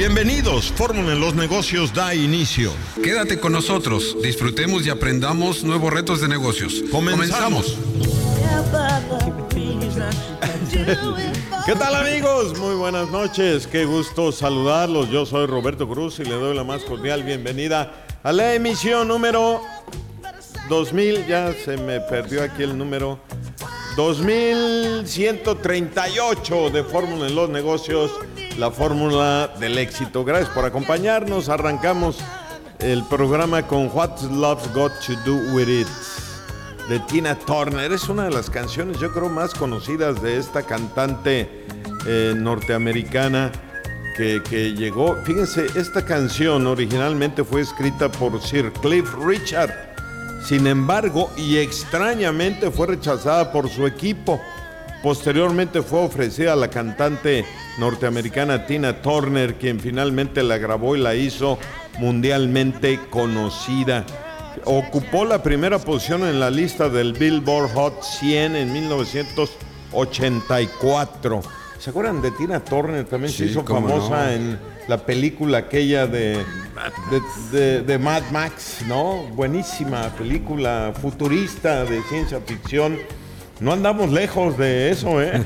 Bienvenidos, Fórmula en los Negocios da inicio. Quédate con nosotros, disfrutemos y aprendamos nuevos retos de negocios. ¡Comenzamos! ¿Qué tal, amigos? Muy buenas noches, qué gusto saludarlos. Yo soy Roberto Cruz y le doy la más cordial bienvenida a la emisión número 2000, ya se me perdió aquí el número, 2138 de Fórmula en los Negocios, la fórmula del éxito. Gracias por acompañarnos. Arrancamos el programa con What Love's Got to Do With It, de Tina Turner. Es una de las canciones, yo creo, más conocidas de esta cantante norteamericana que llegó. Fíjense, esta canción originalmente fue escrita por Sir Cliff Richard. Sin embargo, y extrañamente, fue rechazada por su equipo. Posteriormente fue ofrecida a la cantante norteamericana Tina Turner, quien finalmente la grabó y la hizo mundialmente conocida. Ocupó la primera posición en la lista del Billboard Hot 100 en 1984. ¿Se acuerdan de Tina Turner? También se hizo famosa en la película aquella de Mad Max, ¿no? Buenísima película futurista de ciencia ficción. No andamos lejos de eso, ¿eh?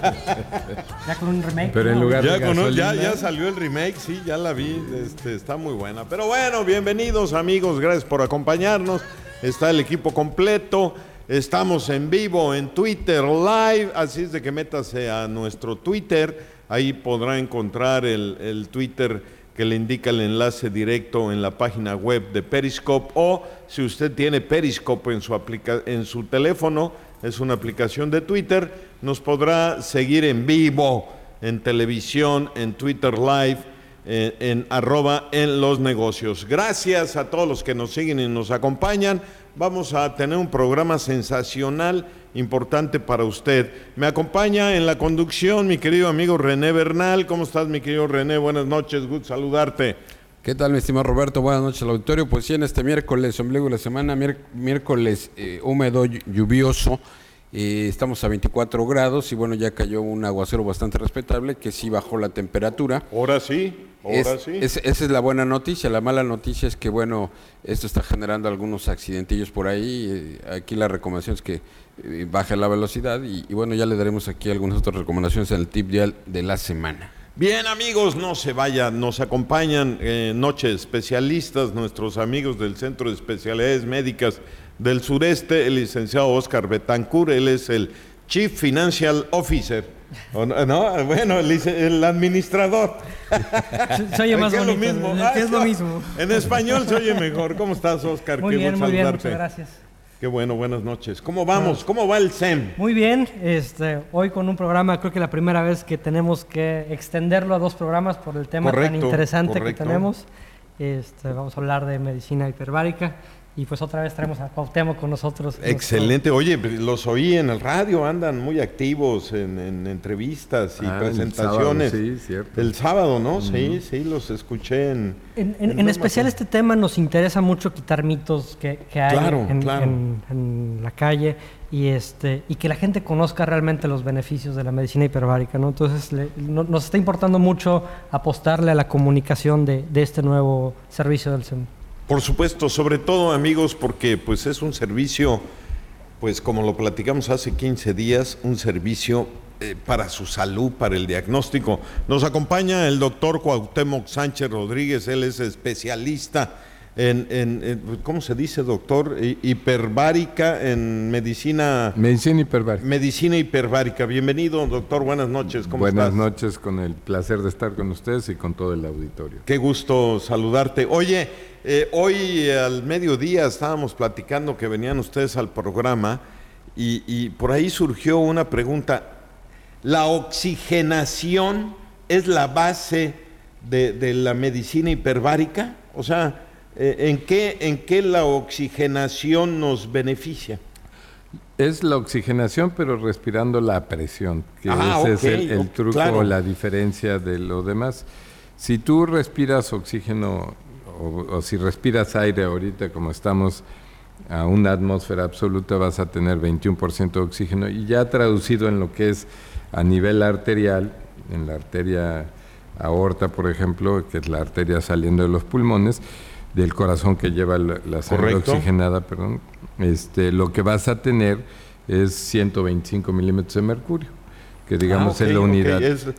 Ya con un remake. Pero en lugar de gasolina. Ya salió el remake, sí, ya la vi. Está muy buena. Pero bueno, bienvenidos, amigos. Gracias por acompañarnos. Está el equipo completo. Estamos en vivo en Twitter Live, así es de que métase a nuestro Twitter. Ahí podrá encontrar el Twitter que le indica el enlace directo en la página web de Periscope, o si usted tiene Periscope en su teléfono, es una aplicación de Twitter, nos podrá seguir en vivo, en televisión, en Twitter Live, en @enlosnegocios. Gracias a todos los que nos siguen y nos acompañan. Vamos a tener un programa sensacional, importante para usted. Me acompaña en la conducción mi querido amigo René Bernal. ¿Cómo estás, mi querido René? Buenas noches, gusto saludarte. ¿Qué tal, mi estimado Roberto? Buenas noches al auditorio. Pues sí, en este miércoles, ombligo de la semana, miércoles húmedo, lluvioso. Estamos a 24 grados y bueno, ya cayó un aguacero bastante respetable que sí bajó la temperatura. Ahora sí. Esa es la buena noticia. La mala noticia es que bueno, esto está generando algunos accidentillos por ahí. Aquí la recomendación es que baje la velocidad y bueno, ya le daremos aquí algunas otras recomendaciones en el tip dial de la semana. Bien, amigos, no se vayan, nos acompañan Noche Especialistas, nuestros amigos del Centro de Especialidades Médicas del Sureste, el licenciado Oscar Betancourt. Él es el Chief Financial Officer, ¿no? Bueno, el administrador. Se oye más bonito, lo mismo. es lo mismo. En español se oye mejor. ¿Cómo estás, Oscar? Muy bien, muchas gracias. Qué bueno, buenas noches. ¿Cómo vamos? ¿Cómo va el SEM? Muy bien, hoy con un programa, creo que la primera vez que tenemos que extenderlo a 2 programas por el tema tan interesante que tenemos. Vamos a hablar de medicina hiperbárica y pues otra vez traemos a Cuauhtémoc con nosotros. Excelente. Oye, los oí en el radio, andan muy activos en entrevistas y presentaciones. El sábado, sí, cierto. El sábado, ¿no? Sí, los escuché en especial este tema nos interesa mucho quitar mitos que hay en la calle y que la gente conozca realmente los beneficios de la medicina hiperbárica, ¿no? Entonces nos está importando mucho apostarle a la comunicación de este nuevo servicio del SEM. Por supuesto, sobre todo, amigos, porque pues es un servicio, pues como lo platicamos hace 15 días, un servicio para su salud, para el diagnóstico. Nos acompaña el doctor Cuauhtémoc Sánchez Rodríguez. Él es especialista en ¿cómo se dice, doctor? Hiperbárica, en medicina hiperbárica. Medicina hiperbárica. Bienvenido, doctor. Buenas noches. ¿Cómo estás? Buenas noches, con el placer de estar con ustedes y con todo el auditorio. Qué gusto saludarte. Oye, hoy al mediodía estábamos platicando que venían ustedes al programa y por ahí surgió una pregunta. ¿La oxigenación es la base de la medicina hiperbárica? O sea, ¿en qué la oxigenación nos beneficia? Es la oxigenación, pero respirando la presión, que ese es el truco, claro. La diferencia de lo demás. Si tú respiras oxígeno o si respiras aire ahorita, como estamos a una atmósfera absoluta, vas a tener 21% de oxígeno, y ya traducido en lo que es a nivel arterial, en la arteria aorta, por ejemplo, que es la arteria saliendo de los pulmones, del corazón que lleva la sangre oxigenada, lo que vas a tener es 125 milímetros de mercurio, que digamos es la unidad.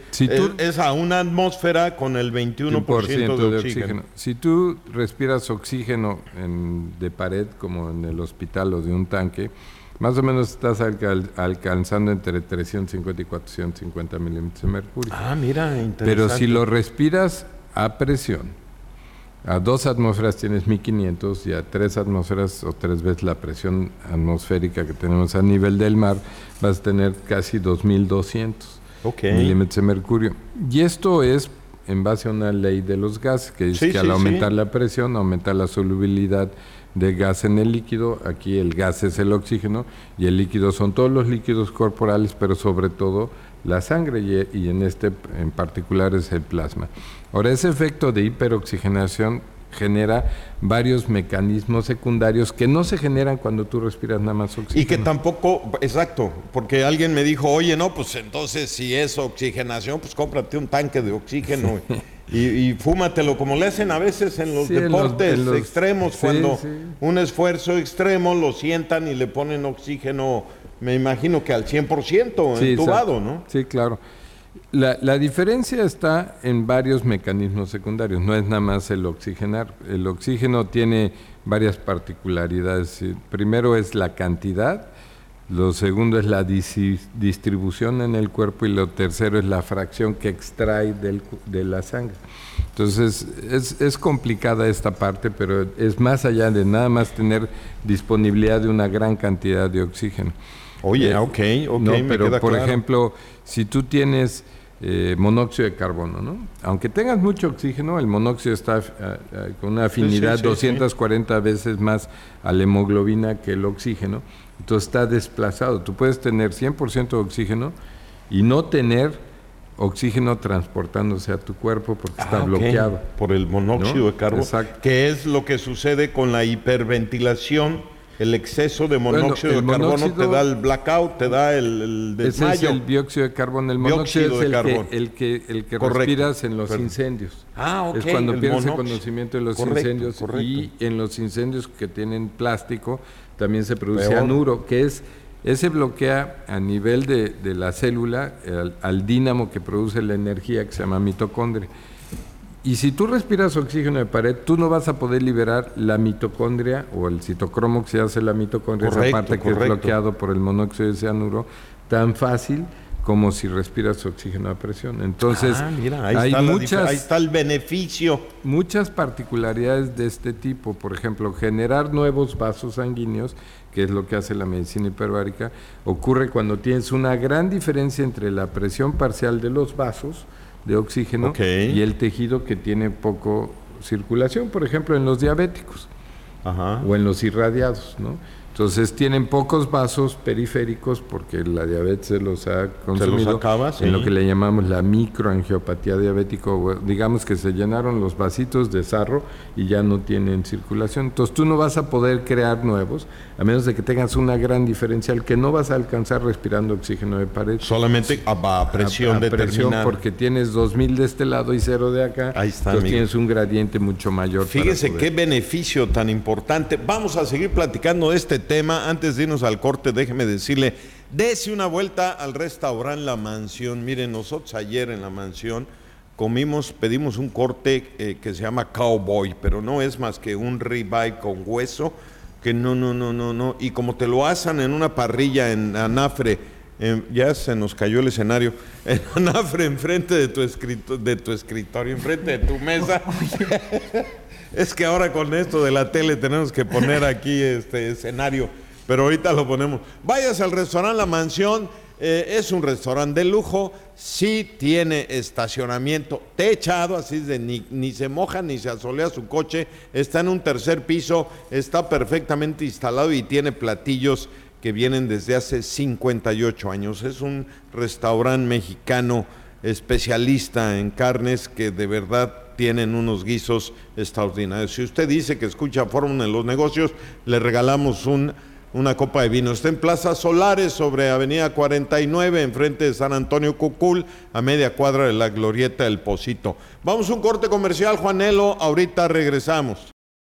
Es a una atmósfera con el 21% de oxígeno. Si tú respiras oxígeno de pared, como en el hospital o de un tanque, más o menos estás alcanzando entre 350 y 450 milímetros de mercurio. Mira, interesante. Pero si lo respiras a presión, a 2 atmósferas tienes 1500 y a 3 atmósferas o 3 veces la presión atmosférica que tenemos a nivel del mar, vas a tener casi 2200 milímetros de mercurio. Y esto es en base a una ley de los gases, que dice que al aumentar la presión, aumenta la solubilidad de gas en el líquido. Aquí el gas es el oxígeno y el líquido son todos los líquidos corporales, pero sobre todo la sangre y en particular es el plasma. Ahora, ese efecto de hiperoxigenación genera varios mecanismos secundarios que no se generan cuando tú respiras nada más oxígeno. Y que tampoco, exacto, porque alguien me dijo, oye, no, pues entonces si es oxigenación, pues cómprate un tanque de oxígeno y fúmatelo, como le hacen a veces en los deportes extremos, cuando un esfuerzo extremo lo sientan y le ponen oxígeno, me imagino que al 100% entubado, ¿no? Sí, claro. La diferencia está en varios mecanismos secundarios, no es nada más el oxigenar. El oxígeno tiene varias particularidades. Primero es la cantidad, lo segundo es la distribución en el cuerpo y lo tercero es la fracción que extrae de la sangre. Entonces es complicada esta parte, pero es más allá de nada más tener disponibilidad de una gran cantidad de oxígeno. Oye, ok, no, pero por ejemplo, si tú tienes monóxido de carbono, ¿no? Aunque tengas mucho oxígeno, el monóxido está con una afinidad 240 veces más a la hemoglobina que el oxígeno, entonces está desplazado. Tú puedes tener 100% de oxígeno y no tener oxígeno transportándose a tu cuerpo porque está bloqueado. Por el monóxido de carbono, que es lo que sucede con la hiperventilación. El exceso de monóxido de carbono te da el blackout, te da el desmayo. Ese es el dióxido de carbono. El monóxido es el que respiras en los incendios. Es cuando pierdes el conocimiento de los incendios. Y en los incendios que tienen plástico también se produce cianuro, que ese bloquea a nivel de la célula al dínamo que produce la energía, que se llama mitocondria. Y si tú respiras oxígeno de pared, tú no vas a poder liberar la mitocondria o el citocromo que se hace la mitocondria, esa parte que es bloqueado por el monóxido de cianuro, tan fácil como si respiras oxígeno a presión. Entonces, mira, ahí está el beneficio. Muchas particularidades de este tipo, por ejemplo, generar nuevos vasos sanguíneos, que es lo que hace la medicina hiperbárica, ocurre cuando tienes una gran diferencia entre la presión parcial de los vasos de oxígeno y el tejido que tiene poco circulación, por ejemplo en los diabéticos o en los irradiados, ¿no? Entonces tienen pocos vasos periféricos porque la diabetes se los ha consumido en lo que le llamamos la microangiopatía diabética, digamos que se llenaron los vasitos de sarro y ya no tienen circulación. Entonces tú no vas a poder crear nuevos a menos de que tengas una gran diferencial que no vas a alcanzar respirando oxígeno de pared. Solamente a presión determinada. Porque tienes 2000 de este lado y 0 de acá. Ahí está, entonces tienes un gradiente mucho mayor. Fíjese qué beneficio tan importante. Vamos a seguir platicando de este tema. Antes de irnos al corte, déjeme decirle, dése una vuelta al restaurante La Mansión. Miren, nosotros ayer en La Mansión pedimos un corte que se llama Cowboy, pero no es más que un ribeye con hueso, que no. Y como te lo asan en una parrilla en anafre, ya se nos cayó el escenario, en anafre enfrente de tu escritorio, enfrente de tu mesa. Es que ahora con esto de la tele tenemos que poner aquí este escenario, pero ahorita lo ponemos. Váyase al restaurante La Mansión, es un restaurante de lujo, sí tiene estacionamiento techado, así de ni se moja ni se asolea su coche, está en un tercer piso, está perfectamente instalado y tiene platillos que vienen desde hace 58 años. Es un restaurante mexicano especialista en carnes que de verdad tienen unos guisos extraordinarios. Si usted dice que escucha Fórmula en los Negocios, le regalamos un una copa de vino. Está en Plaza Solares, sobre Avenida 49, enfrente de San Antonio Cucul, a media cuadra de la Glorieta del Pocito. Vamos a un corte comercial, Juanelo, ahorita regresamos.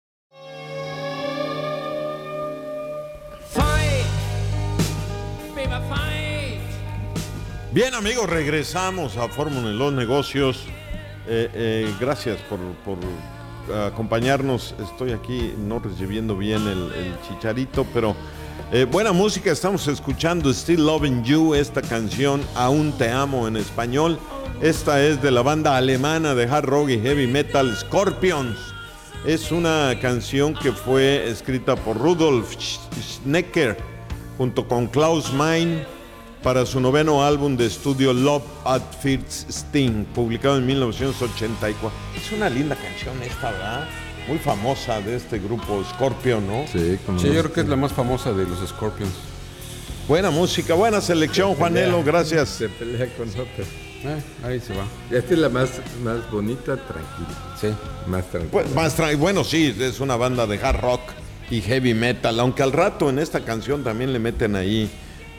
Bien, amigos, regresamos a Fórmula en los Negocios. Gracias por acompañarnos. Estoy aquí no recibiendo bien el chicharito, pero buena música. Estamos escuchando Still Loving You, esta canción Aún Te Amo en español. Esta es de la banda alemana de hard rock y heavy metal Scorpions. Es una canción que fue escrita por Rudolf Schnecker junto con Klaus Meine para su noveno álbum de estudio Love at First Sting, publicado en 1984. Es una linda canción esta, ¿verdad? Muy famosa de este grupo Scorpion, ¿no? Sí, yo creo que es la más famosa de los Scorpions. Buena música, buena selección, Juanelo, gracias. Se pelea con otra. Ahí se va. Esta es la más bonita, tranquila. Sí, más tranquila. Pues, bueno, sí, es una banda de hard rock y heavy metal, aunque al rato en esta canción también le meten ahí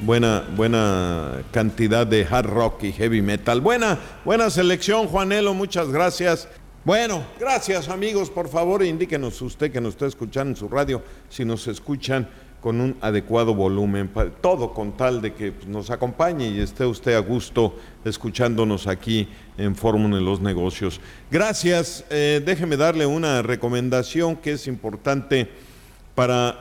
buena cantidad de hard rock y heavy metal. Buena selección, Juanelo, muchas gracias. Bueno, gracias, amigos. Por favor, indíquenos usted que nos está escuchando en su radio, si nos escuchan con un adecuado volumen, todo con tal de que nos acompañe y esté usted a gusto escuchándonos aquí en Fórmula en los Negocios. Gracias. Déjeme darle una recomendación que es importante para...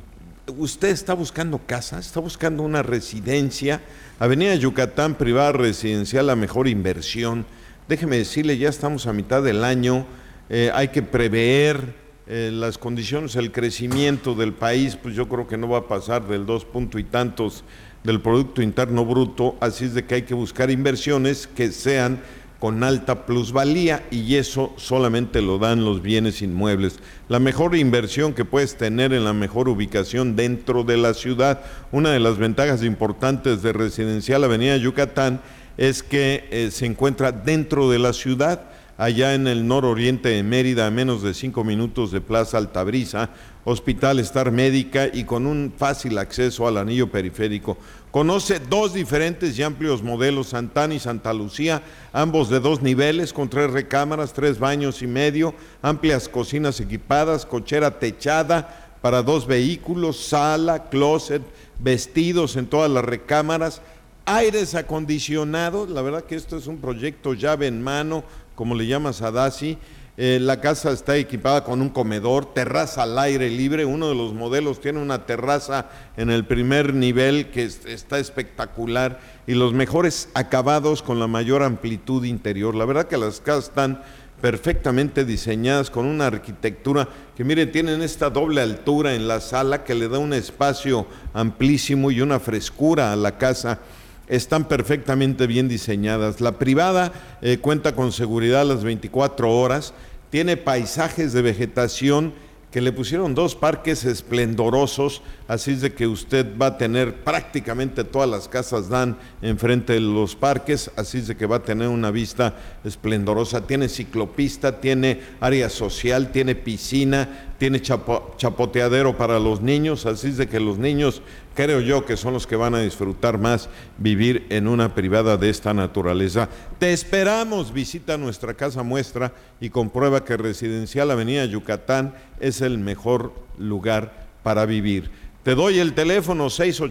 Usted está buscando casa, está buscando una residencia. Avenida Yucatán, privada residencial, la mejor inversión. Déjeme decirle, ya estamos a mitad del año, hay que prever las condiciones, el crecimiento del país, pues yo creo que no va a pasar del 2 punto y tantos del Producto Interno Bruto, así es de que hay que buscar inversiones que sean con alta plusvalía, y eso solamente lo dan los bienes inmuebles. La mejor inversión que puedes tener en la mejor ubicación dentro de la ciudad. Una de las ventajas importantes de Residencial Avenida Yucatán es que se encuentra dentro de la ciudad, allá en el nororiente de Mérida, a menos de 5 minutos de Plaza Altabrisa, Hospital Star Médica y con un fácil acceso al anillo periférico. Conoce 2 diferentes y amplios modelos, Santana y Santa Lucía, ambos de 2 niveles, con 3 recámaras, 3 baños y medio, amplias cocinas equipadas, cochera techada para 2 vehículos, sala, closet, vestidos en todas las recámaras, aires acondicionados. La verdad que esto es un proyecto llave en mano, como le llama Sadasi. La casa está equipada con un comedor, terraza al aire libre. Uno de los modelos tiene una terraza en el primer nivel que está espectacular, y los mejores acabados con la mayor amplitud interior. La verdad que las casas están perfectamente diseñadas con una arquitectura que, miren, tienen esta doble altura en la sala que le da un espacio amplísimo y una frescura a la casa. Están perfectamente bien diseñadas. La privada cuenta con seguridad las 24 horas, tiene paisajes de vegetación que le pusieron 2 parques esplendorosos, así es de que usted va a tener, prácticamente todas las casas dan enfrente de los parques, así es de que va a tener una vista esplendorosa. Tiene ciclopista, tiene área social, tiene piscina, tiene chapoteadero para los niños, así es de que los niños, creo yo, que son los que van a disfrutar más vivir en una privada de esta naturaleza. Te esperamos, visita nuestra casa muestra y comprueba que Residencial Avenida Yucatán es el mejor lugar para vivir. Te doy el teléfono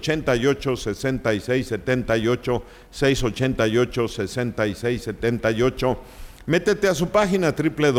688-6678, 688-6678. Métete a su página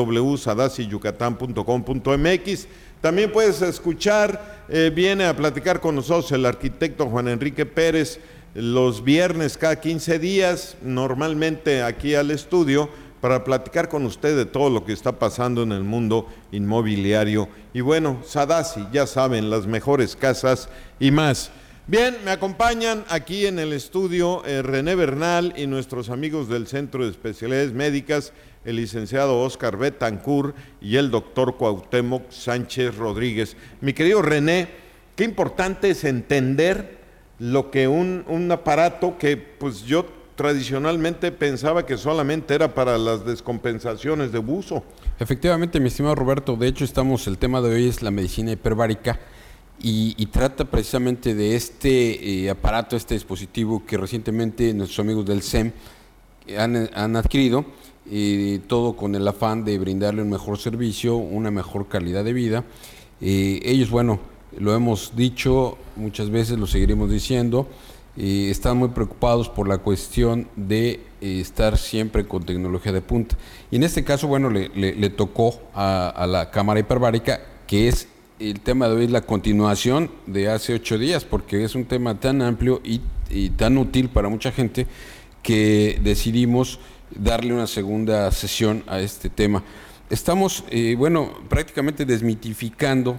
www.sadasiyucatán.com.mx. También puedes escuchar, viene a platicar con nosotros el arquitecto Juan Enrique Pérez los viernes cada 15 días, normalmente aquí al estudio, para platicar con usted de todo lo que está pasando en el mundo inmobiliario. Y bueno, Sadasi, ya saben, las mejores casas y más. Bien, me acompañan aquí en el estudio René Bernal y nuestros amigos del Centro de Especialidades Médicas, el licenciado Oscar Betancourt y el doctor Cuauhtémoc Sánchez Rodríguez. Mi querido René, qué importante es entender lo que un aparato que pues yo tradicionalmente pensaba que solamente era para las descompensaciones de buzo. Efectivamente, mi estimado Roberto, de hecho el tema de hoy es la medicina hiperbárica, y trata precisamente de este aparato, este dispositivo que recientemente nuestros amigos del SEM han adquirido, todo con el afán de brindarle un mejor servicio, una mejor calidad de vida. Ellos, bueno, lo hemos dicho muchas veces, lo seguiremos diciendo, están muy preocupados por la cuestión de estar siempre con tecnología de punta. Y en este caso, bueno, le tocó a la cámara hiperbárica, que es el tema de hoy, la continuación de hace 8 días, porque es un tema tan amplio y tan útil para mucha gente que decidimos darle una segunda sesión a este tema. Estamos, prácticamente desmitificando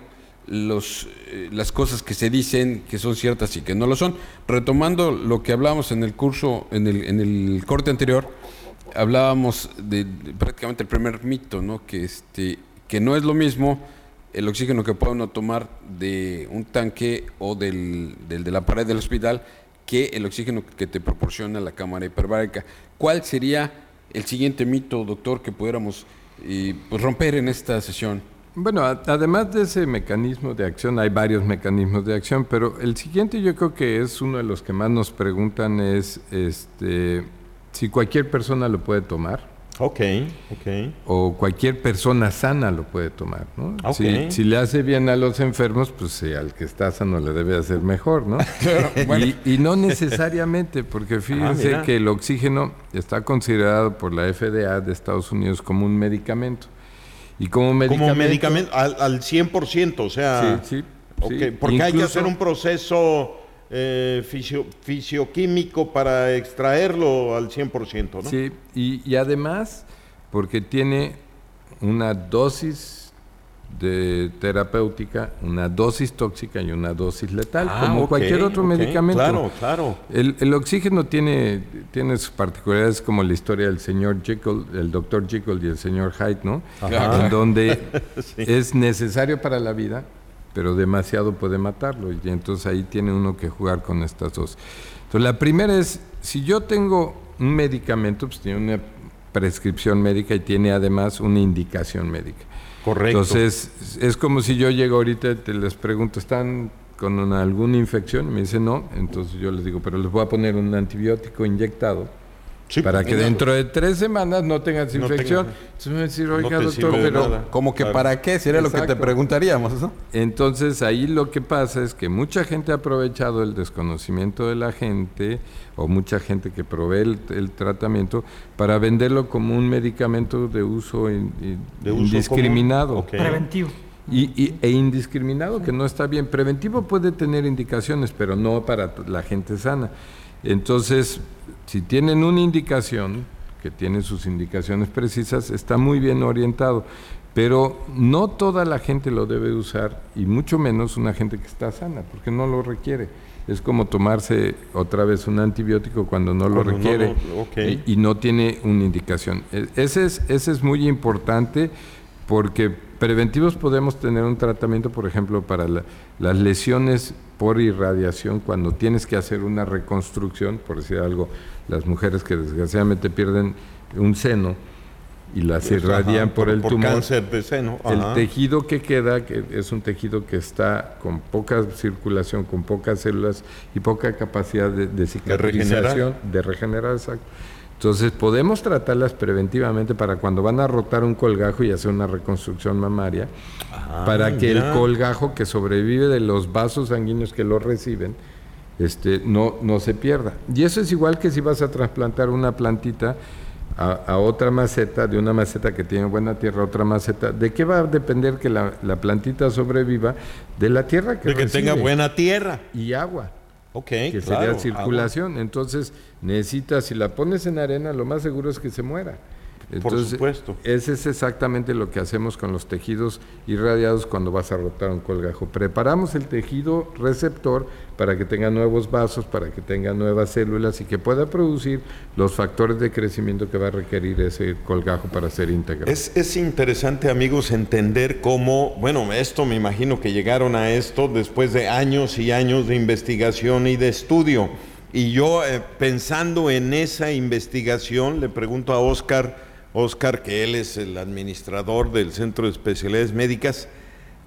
las cosas que se dicen que son ciertas y que no lo son. Retomando lo que hablábamos en el curso, en el corte anterior, hablábamos de prácticamente el primer mito, ¿no? Que no es lo mismo el oxígeno que puede uno tomar de un tanque o de la pared del hospital que el oxígeno que te proporciona la cámara hiperbárica. ¿Cuál sería el siguiente mito, doctor, que pudiéramos romper en esta sesión? Bueno, además de ese mecanismo de acción, hay varios mecanismos de acción, pero el siguiente yo creo que es uno de los que más nos preguntan es si cualquier persona lo puede tomar. Okay. O cualquier persona sana lo puede tomar, ¿no? Okay. Si le hace bien a los enfermos, pues al que está sano le debe hacer mejor, ¿no? Bueno. Y no necesariamente, porque fíjense que el oxígeno está considerado por la FDA de Estados Unidos como un medicamento. Y como medicamento al 100%, o sea... Sí. Okay, porque incluso hay que hacer un proceso fisioquímico para extraerlo al 100%, ¿no? Sí, y además porque tiene una dosis terapéutica, una dosis tóxica y una dosis letal, como cualquier otro medicamento. Claro. El oxígeno tiene sus particularidades, como la historia del señor Jekyll, el doctor Jekyll y el señor Hyde, ¿no? En donde es necesario para la vida, pero demasiado puede matarlo, y entonces ahí tiene uno que jugar con estas dos. Entonces la primera es, si yo tengo un medicamento, pues tiene una prescripción médica y tiene además una indicación médica. Correcto. Entonces es como si yo llego ahorita y te les pregunto, ¿están con alguna infección? Y me dicen no, entonces yo les digo, pero les voy a poner un antibiótico inyectado. Sí, para que dentro de 3 semanas no tengas infección. Entonces me va a decir, oiga, doctor, pero... ¿Cómo que para qué? Sería lo que te preguntaríamos, ¿no? Entonces ahí lo que pasa es que mucha gente ha aprovechado el desconocimiento de la gente, o mucha gente que provee el tratamiento, para venderlo como un medicamento de uso indiscriminado. Okay. Preventivo. E indiscriminado, que no está bien. Preventivo puede tener indicaciones, pero no para la gente sana. Entonces, si tienen una indicación, que tiene sus indicaciones precisas, está muy bien orientado, pero no toda la gente lo debe usar, y mucho menos una gente que está sana, porque no lo requiere. Es como tomarse otra vez un antibiótico cuando no lo requiere y no tiene una indicación. Ese es muy importante, porque preventivos podemos tener un tratamiento, por ejemplo, para las lesiones por irradiación, cuando tienes que hacer una reconstrucción, por decir algo, las mujeres que desgraciadamente pierden un seno y las irradian por el tumor, cáncer de seno. El tejido que queda, que es un tejido que está con poca circulación, con pocas células y poca capacidad de cicatrización, de regenerar, exacto. Entonces podemos tratarlas preventivamente para cuando van a rotar un colgajo y hacer una reconstrucción mamaria, para que el colgajo que sobrevive de los vasos sanguíneos que lo reciben no se pierda. Y eso es igual que si vas a trasplantar una plantita a otra maceta, de una maceta que tiene buena tierra a otra maceta. ¿De qué va a depender que la plantita sobreviva? De la tierra que recibe, tenga buena tierra y agua. Que sería circulación. Agua. Entonces necesitas, si la pones en arena, lo más seguro es que se muera. Entonces, por supuesto. Ese es exactamente lo que hacemos con los tejidos irradiados cuando vas a rotar un colgajo. Preparamos el tejido receptor para que tenga nuevos vasos, para que tenga nuevas células y que pueda producir los factores de crecimiento que va a requerir ese colgajo para ser íntegro. Es interesante, amigos, entender cómo, esto me imagino que llegaron a esto después de años y años de investigación y de estudio. Y yo, pensando en esa investigación, le pregunto a Óscar, que él es el administrador del Centro de Especialidades Médicas,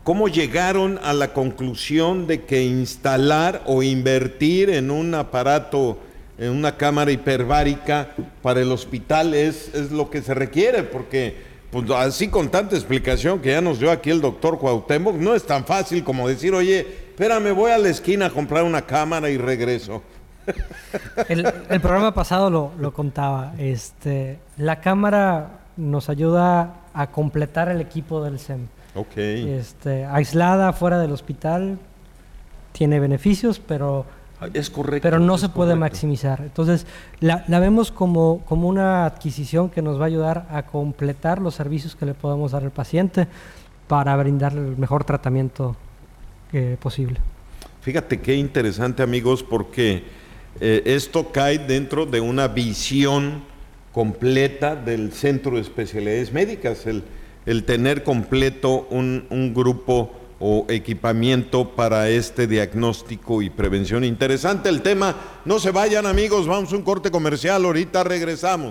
¿cómo llegaron a la conclusión de que instalar o invertir en un aparato, en una cámara hiperbárica para el hospital es lo que se requiere? Porque pues así con tanta explicación que ya nos dio aquí el doctor Cuauhtémoc, no es tan fácil como decir, oye, espérame, voy a la esquina a comprar una cámara y regreso. El programa pasado lo contaba. La cámara nos ayuda a completar el equipo del SEM. Okay. Aislada fuera del hospital tiene beneficios, pero es correcto, pero no se puede maximizar. Entonces la vemos como una adquisición que nos va a ayudar a completar los servicios que le podemos dar al paciente para brindarle el mejor tratamiento posible. Fíjate qué interesante, amigos, porque esto cae dentro de una visión completa del Centro de Especialidades Médicas, el tener completo un grupo o equipamiento para este diagnóstico y prevención. Interesante el tema. No se vayan, amigos, vamos a un corte comercial, ahorita regresamos.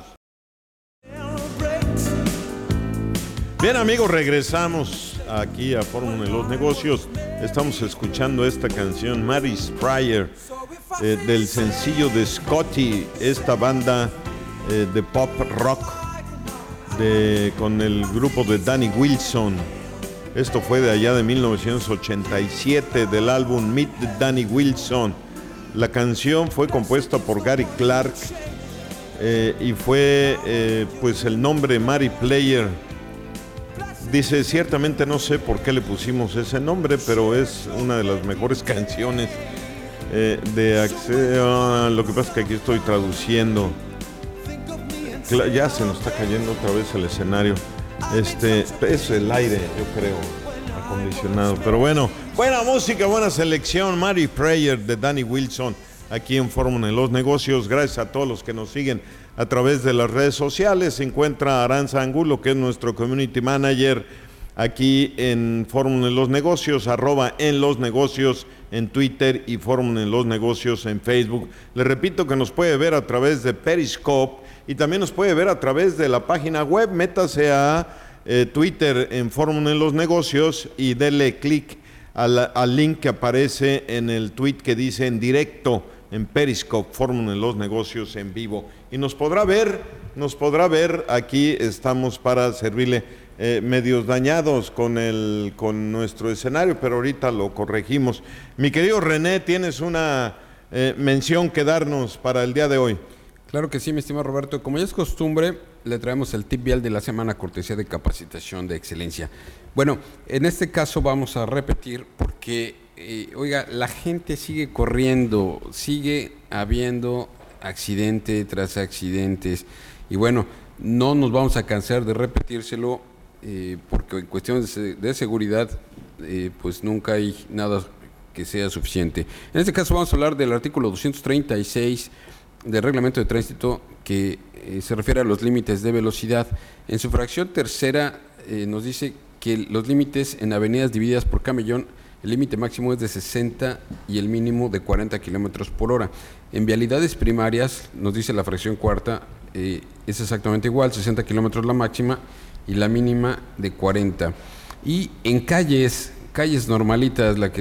Bien, amigos, regresamos aquí a Fórmula de los Negocios. Estamos escuchando esta canción, Mary's Prayer, del sencillo de Scotty, esta banda de pop rock con el grupo de Danny Wilson. Esto fue de allá de 1987 del álbum Meet Danny Wilson. La canción fue compuesta por Gary Clark y fue pues el nombre Mary Player. Dice, ciertamente no sé por qué le pusimos ese nombre, pero es una de las mejores canciones de acceso. Lo que pasa es que aquí estoy traduciendo. Ya se nos está cayendo otra vez el escenario. Es el aire, yo creo, acondicionado. Pero bueno, buena música, buena selección. Mary Prayer de Danny Wilson, aquí en Fórmula de los Negocios. Gracias a todos los que nos siguen a través de las redes sociales. Se encuentra Aranza Angulo, que es nuestro Community Manager aquí en Fórmula de los Negocios, @enlosnegocios en Twitter y Fórmula de los Negocios en Facebook. Le repito que nos puede ver a través de Periscope y también nos puede ver a través de la página web. Métase a Twitter en Fórmula de los Negocios y dele clic al link que aparece en el tweet que dice en directo en Periscope, Fórmula de los Negocios en vivo. Y nos podrá ver. Aquí estamos para servirle. Medios dañados con nuestro escenario, pero ahorita lo corregimos. Mi querido René, tienes una mención que darnos para el día de hoy. Claro que sí, mi estimado Roberto. Como ya es costumbre, le traemos el tip vial de la semana, cortesía de Capacitación de Excelencia. Bueno, en este caso vamos a repetir porque, oiga, la gente sigue corriendo, sigue habiendo accidente tras accidentes. Y bueno, no nos vamos a cansar de repetírselo porque en cuestiones de seguridad, pues nunca hay nada que sea suficiente. En este caso vamos a hablar del artículo 236 del Reglamento de Tránsito que se refiere a los límites de velocidad. En su fracción tercera nos dice que los límites en avenidas divididas por camellón, el límite máximo es de 60 y el mínimo de 40 kilómetros por hora. En vialidades primarias, nos dice la fracción cuarta, es exactamente igual, 60 kilómetros la máxima y la mínima de 40. Y en calles normalitas, la que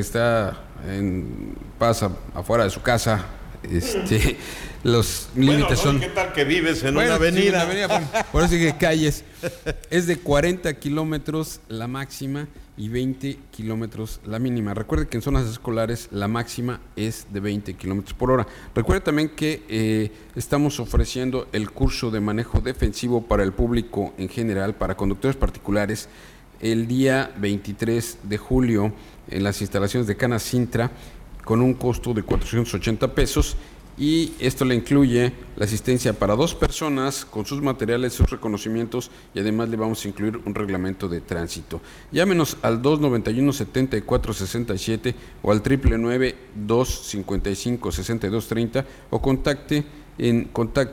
pasa afuera de su casa, los límites son... ¿Qué tal que vives en una avenida? Por eso que calles es de 40 kilómetros la máxima y 20 kilómetros la mínima. Recuerde que en zonas escolares la máxima es de 20 kilómetros por hora. Recuerde también que estamos ofreciendo el curso de manejo defensivo para el público en general, para conductores particulares, el día 23 de julio en las instalaciones de Canacintra, con un costo de 480 pesos, y esto le incluye la asistencia para 2 personas con sus materiales, sus reconocimientos, y además le vamos a incluir un reglamento de tránsito. Llámenos al 291-7467 o al 999-255-6230 o contacte en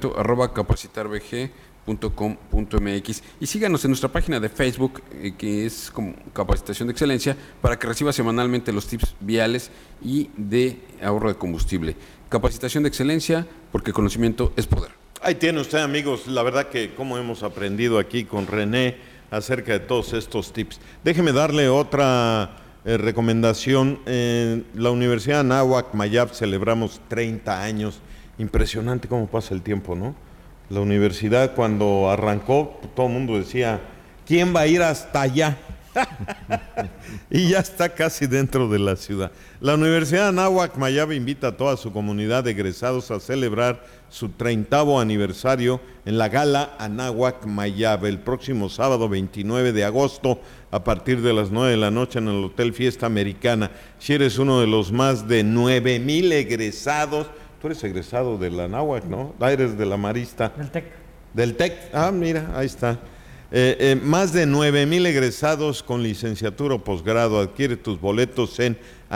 contacto@capacitarbg.com.mx y síganos en nuestra página de Facebook, que es como Capacitación de Excelencia, para que reciba semanalmente los tips viales y de ahorro de combustible. Capacitación de Excelencia, porque conocimiento es poder. Ahí tiene usted, amigos, la verdad que como hemos aprendido aquí con René acerca de todos estos tips. Déjeme darle otra recomendación. La Universidad de Anáhuac Mayab celebramos 30 años. Impresionante cómo pasa el tiempo, ¿no? La universidad cuando arrancó, todo el mundo decía, ¿quién va a ir hasta allá? Y ya está casi dentro de la ciudad. La Universidad de Anáhuac Mayab invita a toda su comunidad de egresados a celebrar su 30º aniversario en la Gala Anáhuac Mayab el próximo sábado 29 de agosto a partir de las 9 de la noche en el Hotel Fiesta Americana. Si eres uno de los más de 9,000 egresados, tú eres egresado de la Anáhuac, ¿no? Eres de la Marista. Del TEC. Del TEC, mira, ahí está. Más de 9,000 egresados con licenciatura o posgrado. Adquiere tus boletos en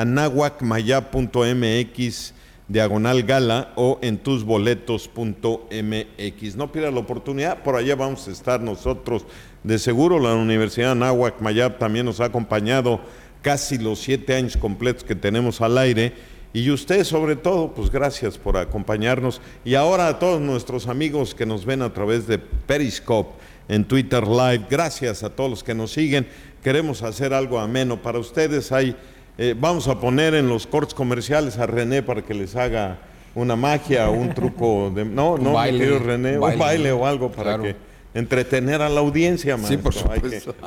anahuacmayab.mx/gala o en tusboletos.mx. No pierdas la oportunidad, por allá vamos a estar nosotros. De seguro la Universidad de Anáhuac Mayab también nos ha acompañado casi los 7 años completos que tenemos al aire. Y usted, sobre todo, pues gracias por acompañarnos. Y ahora a todos nuestros amigos que nos ven a través de Periscope, en Twitter Live, gracias a todos los que nos siguen. Queremos hacer algo ameno para ustedes. Vamos a poner en los cortes comerciales a René para que les haga una magia o un truco. Un baile, René, un baile o algo para que entretener a la audiencia, maestro. Sí, por supuesto.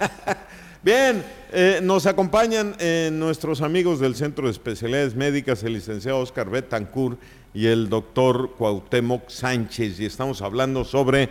Bien, nos acompañan nuestros amigos del Centro de Especialidades Médicas, el licenciado Oscar Betancourt y el doctor Cuauhtémoc Sánchez, y estamos hablando sobre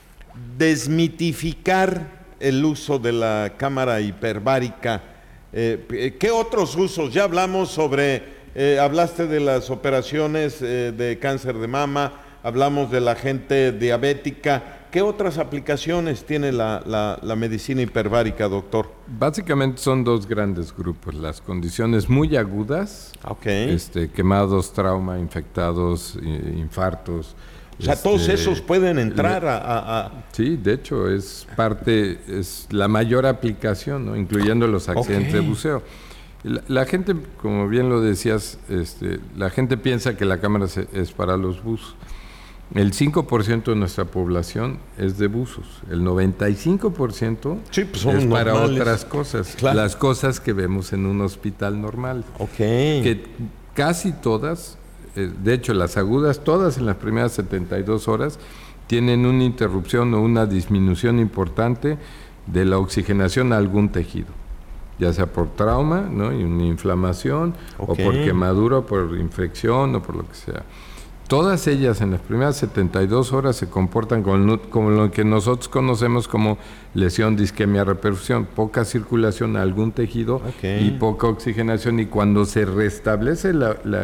desmitificar el uso de la cámara hiperbárica. ¿Qué otros usos? Ya hablamos sobre, hablaste de las operaciones de cáncer de mama, hablamos de la gente diabética. ¿Qué otras aplicaciones tiene la medicina hiperbárica, doctor? Básicamente son 2 grandes grupos. Las condiciones muy agudas, quemados, trauma, infectados, infartos. O sea, todos esos pueden entrar a... Sí, de hecho, es la mayor aplicación, ¿no? Incluyendo los accidentes de buceo. La gente, como bien lo decías, la gente piensa que la cámara es para los buzos. El 5% de nuestra población es de buzos. El 95% es para otras cosas. Claro. Las cosas que vemos en un hospital normal. Que casi todas, de hecho las agudas, todas en las primeras 72 horas, tienen una interrupción o una disminución importante de la oxigenación a algún tejido. Ya sea por trauma, ¿no? Y una inflamación, o por quemadura, o por infección, o por lo que sea. Todas ellas en las primeras 72 horas se comportan como lo que nosotros conocemos como lesión de isquemia-reperfusión, poca circulación a algún tejido y poca oxigenación, y cuando se restablece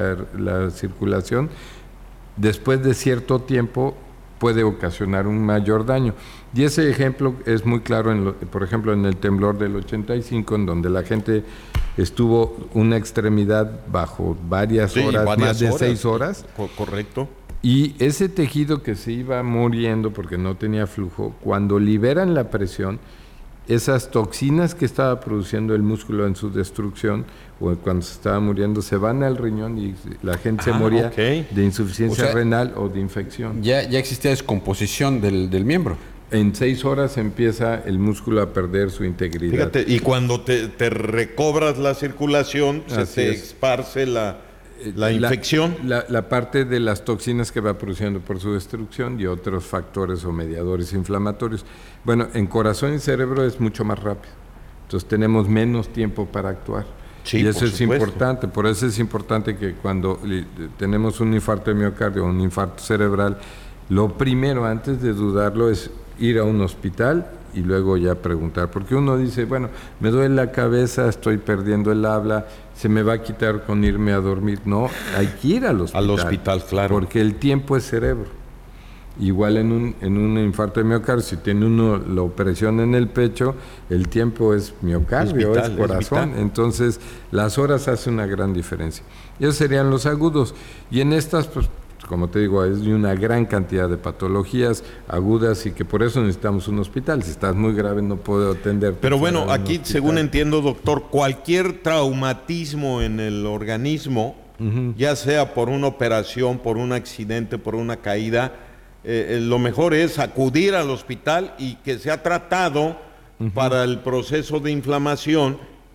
la circulación, después de cierto tiempo puede ocasionar un mayor daño. Y ese ejemplo es muy claro, por ejemplo, en el temblor del 85, en donde la gente estuvo una extremidad bajo varias horas, más de 6 horas. Correcto. Y ese tejido que se iba muriendo porque no tenía flujo, cuando liberan la presión, esas toxinas que estaba produciendo el músculo en su destrucción, o cuando se estaba muriendo, se van al riñón y la gente se moría de insuficiencia renal o de infección. Ya existía descomposición del miembro. En 6 horas empieza el músculo a perder su integridad. Fíjate, y cuando te recobras la circulación, se te esparce la infección. La parte de las toxinas que va produciendo por su destrucción y otros factores o mediadores inflamatorios. Bueno, en corazón y cerebro es mucho más rápido. Entonces tenemos menos tiempo para actuar. Sí, y eso es importante. Por eso es importante que cuando tenemos un infarto de miocardio o un infarto cerebral, lo primero, antes de dudarlo, es ir a un hospital y luego ya preguntar. Porque uno dice, bueno, me duele la cabeza, estoy perdiendo el habla, se me va a quitar con irme a dormir. No, hay que ir al hospital. Al hospital, claro. Porque el tiempo es cerebro. Igual en un infarto de miocardio, si tiene uno la operación en el pecho, el tiempo es miocardio, es corazón. Entonces, las horas hacen una gran diferencia. Esos serían los agudos. Y en estas, pues, como te digo, hay una gran cantidad de patologías agudas y que por eso necesitamos un hospital. Si estás muy grave no puedo atenderte. Pero bueno, aquí, según entiendo, doctor, cualquier traumatismo en el organismo, ya sea por una operación, por un accidente, por una caída, lo mejor es acudir al hospital y que sea tratado para el proceso de inflamación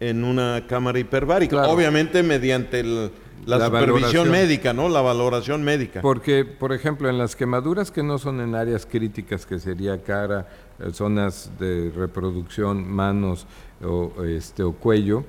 en una cámara hiperbárica. Claro. Obviamente mediante la supervisión médica, ¿no? La valoración médica. Porque, por ejemplo, en las quemaduras que no son en áreas críticas, que sería cara, zonas de reproducción, manos o cuello,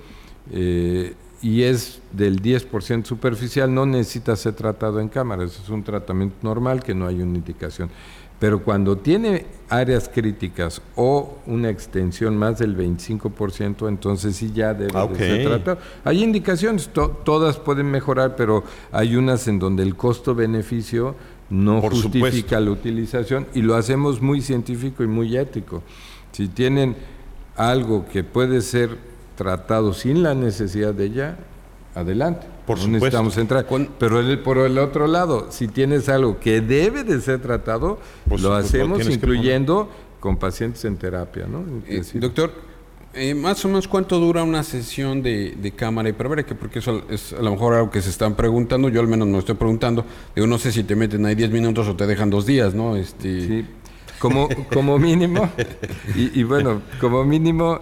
y es del 10% superficial, no necesita ser tratado en cámara. Eso es un tratamiento normal que no hay una indicación. Pero cuando tiene áreas críticas o una extensión más del 25%, entonces sí ya debe de ser tratado. Hay indicaciones, todas pueden mejorar, pero hay unas en donde el costo-beneficio no justifica la utilización, y lo hacemos muy científico y muy ético. Si tienen algo que puede ser tratado sin la necesidad de ella, adelante. Por supuesto. Necesitamos entrar. Pero por el otro lado, si tienes algo que debe de ser tratado, lo hacemos incluyendo con pacientes en terapia, ¿no? Doctor, más o menos ¿cuánto dura una sesión de cámara hiperbárica? Porque eso es a lo mejor algo que se están preguntando, yo al menos me lo estoy preguntando. Digo, no sé si te meten ahí 10 minutos o te dejan 2 días, ¿no? Sí. Como mínimo, y bueno, como mínimo,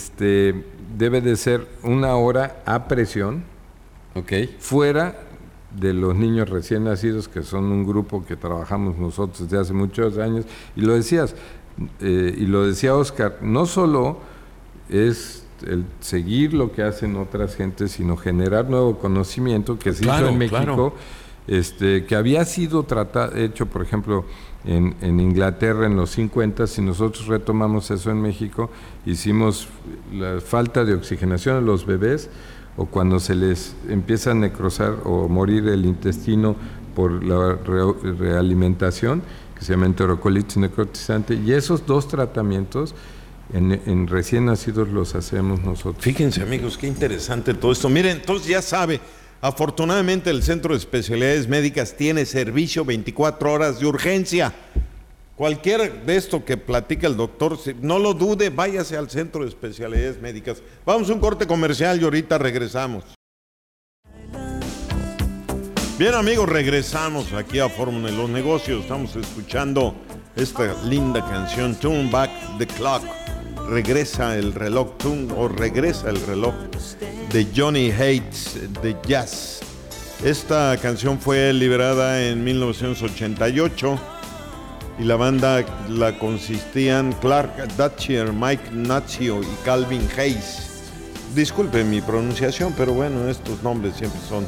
debe de ser 1 hora a presión. Fuera de los niños recién nacidos, que son un grupo que trabajamos nosotros desde hace muchos años, y lo decías, y lo decía Oscar, no solo es el seguir lo que hacen otras gentes, sino generar nuevo conocimiento que se hizo en México, que había sido hecho, por ejemplo, en Inglaterra en los 50, si nosotros retomamos eso en México, hicimos la falta de oxigenación a los bebés, o cuando se les empieza a necrosar o morir el intestino por la realimentación, que se llama enterocolitis necrotizante, y esos 2 tratamientos en recién nacidos los hacemos nosotros. Fíjense, amigos, qué interesante todo esto. Miren, entonces ya sabe, afortunadamente el Centro de Especialidades Médicas tiene servicio 24 horas de urgencia. Cualquier de esto que platica el doctor, no lo dude, váyase al Centro de Especialidades Médicas. Vamos a un corte comercial y ahorita regresamos. Bien, amigos, regresamos aquí a Fórmula de los Negocios. Estamos escuchando esta linda canción, Turn Back the Clock. Regresa el reloj, regresa el reloj, de Johnny Hates, de Jazz. Esta canción fue liberada en 1988. Y la banda la consistían Clark Dutcher, Mike Nazio y Calvin Hayes. Disculpen mi pronunciación, pero bueno, estos nombres siempre son.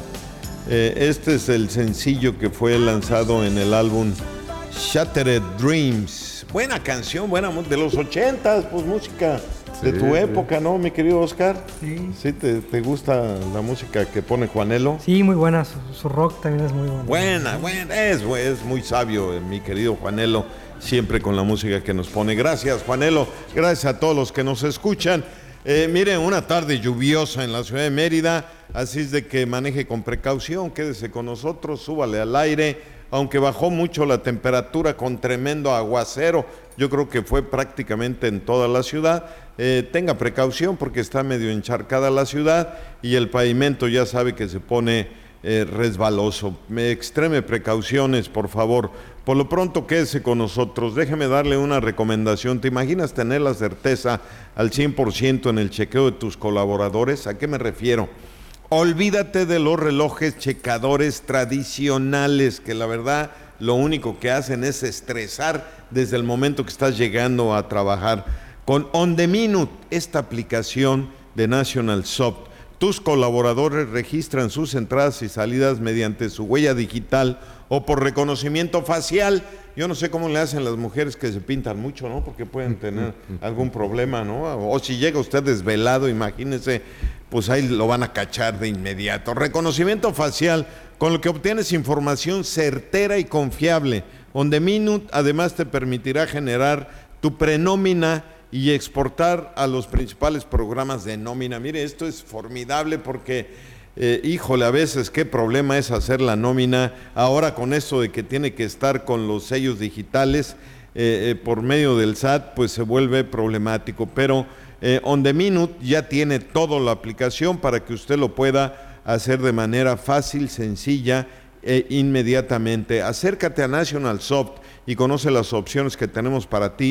Este es el sencillo que fue lanzado en el álbum Shattered Dreams. Buena canción, buena de los 80s, pues música de tu época, ¿no, mi querido Oscar? Sí. ¿Sí te gusta la música que pone Juanelo? Sí, muy buena, su rock también es muy bueno. Buena, es muy sabio, mi querido Juanelo, siempre con la música que nos pone. Gracias, Juanelo, gracias a todos los que nos escuchan. Miren, una tarde lluviosa en la ciudad de Mérida, así es de que maneje con precaución, quédese con nosotros, súbale al aire, aunque bajó mucho la temperatura con tremendo aguacero, yo creo que fue prácticamente en toda la ciudad. Tenga precaución porque está medio encharcada la ciudad y el pavimento ya sabe que se pone resbaloso. Extreme precauciones, por favor. Por lo pronto quédese con nosotros. Déjeme darle una recomendación. ¿Te imaginas tener la certeza al 100% en el chequeo de tus colaboradores? ¿A qué me refiero? Olvídate de los relojes checadores tradicionales, que la verdad lo único que hacen es estresar desde el momento que estás llegando a trabajar. Con On The Minute, esta aplicación de National Soft, tus colaboradores registran sus entradas y salidas mediante su huella digital o por reconocimiento facial. Yo no sé cómo le hacen las mujeres que se pintan mucho, ¿no? Porque pueden tener algún problema, ¿no? O si llega usted desvelado, imagínese, pues ahí lo van a cachar de inmediato. Reconocimiento facial, con lo que obtienes información certera y confiable. On The Minute además te permitirá generar tu prenómina y exportar a los principales programas de nómina. Mire, esto es formidable porque, híjole, a veces qué problema es hacer la nómina. Ahora con esto de que tiene que estar con los sellos digitales por medio del SAT, pues se vuelve problemático. Pero On The Minute ya tiene toda la aplicación para que usted lo pueda hacer de manera fácil, sencilla e inmediatamente. Acércate a National Soft y conoce las opciones que tenemos para ti.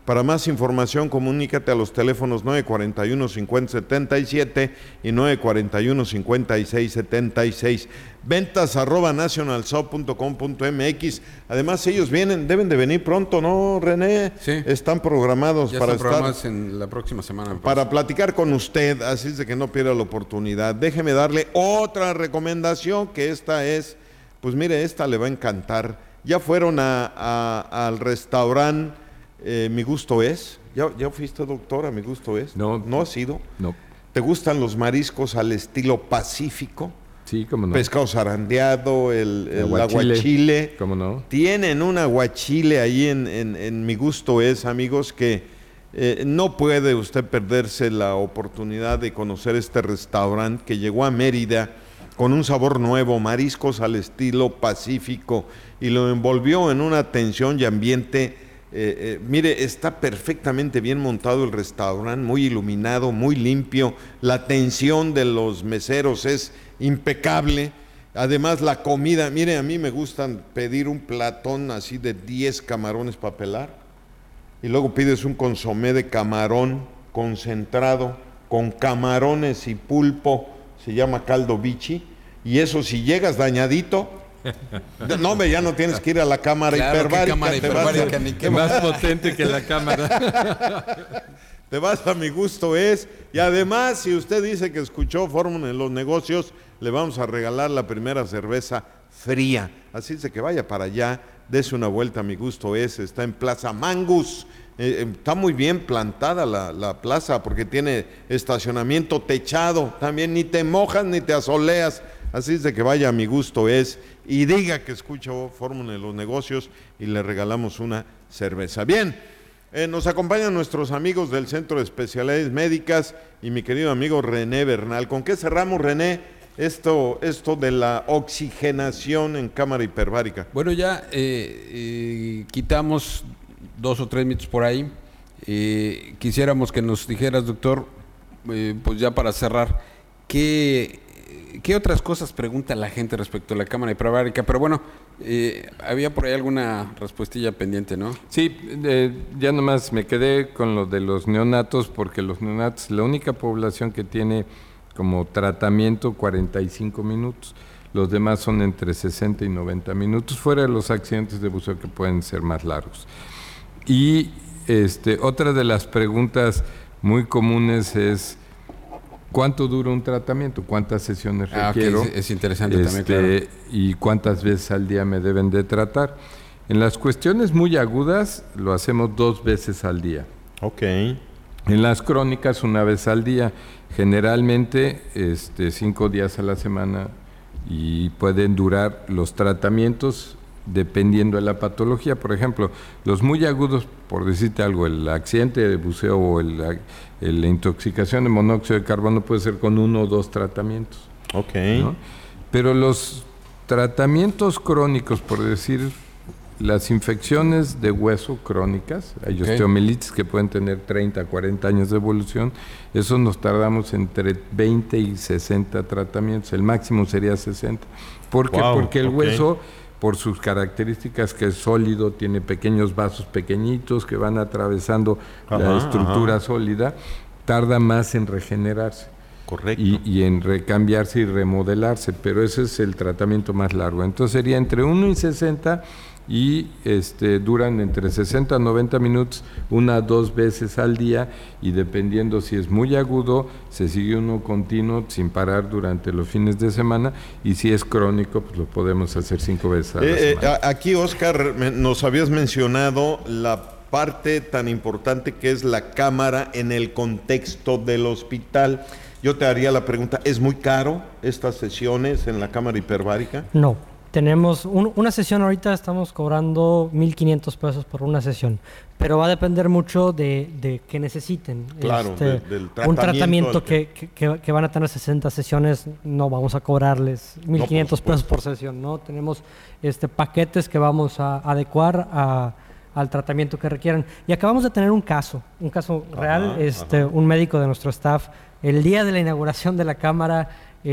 Para más información, comunícate a los teléfonos 941-5077 y 941-5676. Ventas @nationalshop.com.mx. Además, ellos deben de venir pronto, ¿no, René? Sí. Están programados ya para están programados en la próxima semana. Para platicar con usted, así es de que no pierda la oportunidad. Déjeme darle otra recomendación, que esta es, pues mire, esta le va a encantar. Ya fueron al restaurante Mi Gusto Es. ¿Ya fuiste, doctor, a Mi Gusto Es? No. ¿No has ido? No. ¿Te gustan los mariscos al estilo pacífico? Sí, cómo no. Pescado zarandeado, el aguachile. ¿Cómo no? Tienen un aguachile ahí en Mi Gusto Es, amigos, que no puede usted perderse la oportunidad de conocer este restaurante que llegó a Mérida con un sabor nuevo, mariscos al estilo pacífico, y lo envolvió en una atención y ambiente. Mire, está perfectamente bien montado el restaurante, muy iluminado, muy limpio. La atención de los meseros es impecable. Además, la comida, mire, a mí me gustan pedir un platón así de 10 camarones para pelar, y luego pides un consomé de camarón concentrado con camarones y pulpo, se llama caldo bichi, y eso, si llegas dañadito, no, hombre, ya no tienes que ir a la cámara hiperbárica. Cámara hiperbárica, ni qué más potente que la cámara. Te vas a Mi Gusto Es. Y además, si usted dice que escuchó Fórmula en los Negocios, le vamos a regalar la primera cerveza fría. Así es de que vaya para allá, dese una vuelta a Mi Gusto Es. Está en Plaza Mangus. Está muy bien plantada la plaza, porque tiene estacionamiento techado. También ni te mojas ni te asoleas. Así es de que vaya a Mi Gusto Es y diga que escuchó Fórmula de los Negocios y le regalamos una cerveza. Bien, nos acompañan nuestros amigos del Centro de Especialidades Médicas y mi querido amigo René Bernal. ¿Con qué cerramos, René, esto de la oxigenación en cámara hiperbárica? Bueno, ya quitamos 2 o 3 mitos por ahí. Quisiéramos que nos dijeras, doctor, pues ya para cerrar, ¿qué otras cosas pregunta la gente respecto a la cámara hiperbárica? Pero bueno, había por ahí alguna respuestilla pendiente, ¿no? Sí, ya nomás me quedé con lo de los neonatos, porque los neonatos, la única población que tiene como tratamiento 45 minutos. Los demás son entre 60 y 90 minutos, fuera de los accidentes de buceo que pueden ser más largos. Y otra de las preguntas muy comunes es: ¿cuánto dura un tratamiento? ¿Cuántas sesiones requiero? Okay, es interesante también, claro. ¿Y cuántas veces al día me deben de tratar? En las cuestiones muy agudas lo hacemos 2 veces al día. Ok. En las crónicas 1 vez al día, generalmente 5 días a la semana, y pueden durar los tratamientos dependiendo de la patología. Por ejemplo, los muy agudos, por decirte algo, el accidente de buceo o la intoxicación de monóxido de carbono puede ser con 1 o 2 tratamientos. Ok. ¿No? Pero los tratamientos crónicos, por decir, las infecciones de hueso crónicas, hay osteomielitis que pueden tener 30, 40 años de evolución, eso nos tardamos entre 20 y 60 tratamientos, el máximo sería 60. ¿Por qué? Porque el hueso, por sus características, que es sólido, tiene pequeños vasos pequeñitos que van atravesando la estructura sólida, tarda más en regenerarse. Correcto. Y en recambiarse y remodelarse, pero ese es el tratamiento más largo. Entonces sería entre 1 y 60, y duran entre 60 a 90 minutos, 1 a 2 veces al día, y dependiendo si es muy agudo, se sigue uno continuo sin parar durante los fines de semana, y si es crónico, pues lo podemos hacer 5 veces a la semana. Aquí, Oscar, nos habías mencionado la parte tan importante que es la cámara en el contexto del hospital. Yo te haría la pregunta, ¿es muy caro estas sesiones en la cámara hiperbárica? No. Tenemos una sesión, ahorita estamos cobrando 1,500 pesos por una sesión, pero va a depender mucho de que necesiten. Claro, del tratamiento. Un tratamiento que van a tener 60 sesiones, no vamos a cobrarles 1,500 pesos por sesión, ¿no? Tenemos paquetes que vamos a adecuar al tratamiento que requieran. Y acabamos de tener un caso real, un médico de nuestro staff, el día de la inauguración de la cámara,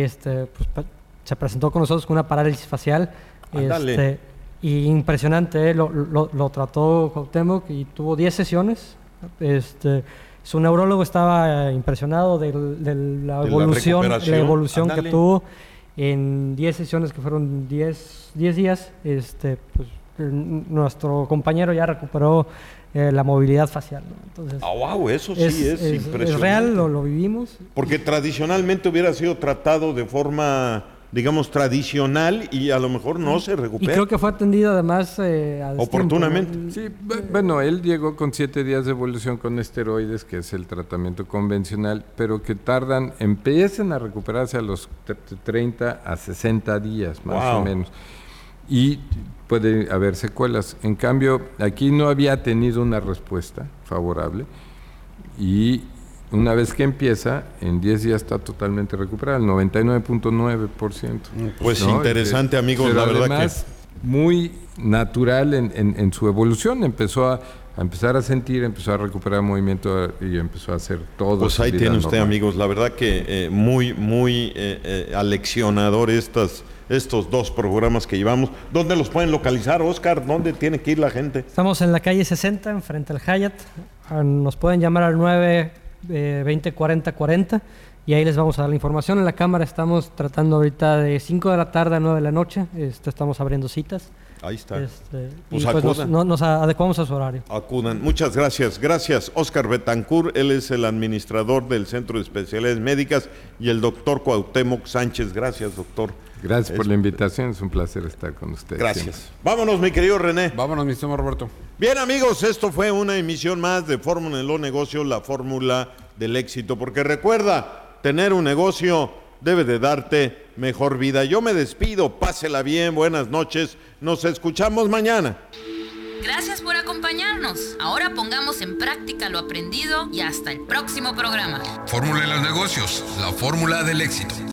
se presentó con nosotros con una parálisis facial, y impresionante, lo trató Cuauhtémoc y tuvo 10 sesiones Su neurólogo estaba impresionado de la evolución que tuvo en 10 sesiones, que fueron 10 días. Pues, nuestro compañero ya recuperó la movilidad facial, ¿no? Entonces, wow, eso sí es impresionante. Es real, lo vivimos. Porque tradicionalmente hubiera sido tratado de forma, digamos, tradicional y a lo mejor no se recupera. Y creo que fue atendido además oportunamente. ¿No? Sí, bueno, él llegó con 7 días de evolución con esteroides, que es el tratamiento convencional, pero que empiezan a recuperarse a los 30 a 60 días, más o menos. Y puede haber secuelas. En cambio, aquí no había tenido una respuesta favorable y una vez que empieza, en 10 días está totalmente recuperado, el 99.9%. Pues ¿no? Interesante, amigos, pero la verdad además, muy natural en su evolución. Empezó a empezar a sentir, empezó a recuperar movimiento y empezó a hacer todo. Pues ahí tiene usted, amigos, la verdad que muy aleccionador estos 2 programas que llevamos. ¿Dónde los pueden localizar, Oscar? ¿Dónde tiene que ir la gente? Estamos en la calle 60, enfrente al Hyatt. Nos pueden llamar al 920-4040 y ahí les vamos a dar la información. En la cámara estamos tratando ahorita de 5 de la tarde a 9 de la noche. Estamos abriendo citas. Ahí está. Pues nos adecuamos a su horario. Acudan. Muchas gracias. Gracias, Oscar Betancourt. Él es el administrador del Centro de Especialidades Médicas, y el doctor Cuauhtémoc Sánchez. Gracias, doctor. Gracias por la invitación. Es un placer estar con ustedes. Gracias. Siempre. Vámonos, mi querido René. Vámonos, mi estimado Roberto. Bien, amigos, esto fue una emisión más de Fórmula en los Negocios, la fórmula del éxito. Porque recuerda, tener un negocio debe de darte mejor vida. Yo me despido, pásela bien, buenas noches, nos escuchamos mañana. Gracias por acompañarnos. Ahora pongamos en práctica lo aprendido y hasta el próximo programa. Fórmula en los negocios, la fórmula del éxito.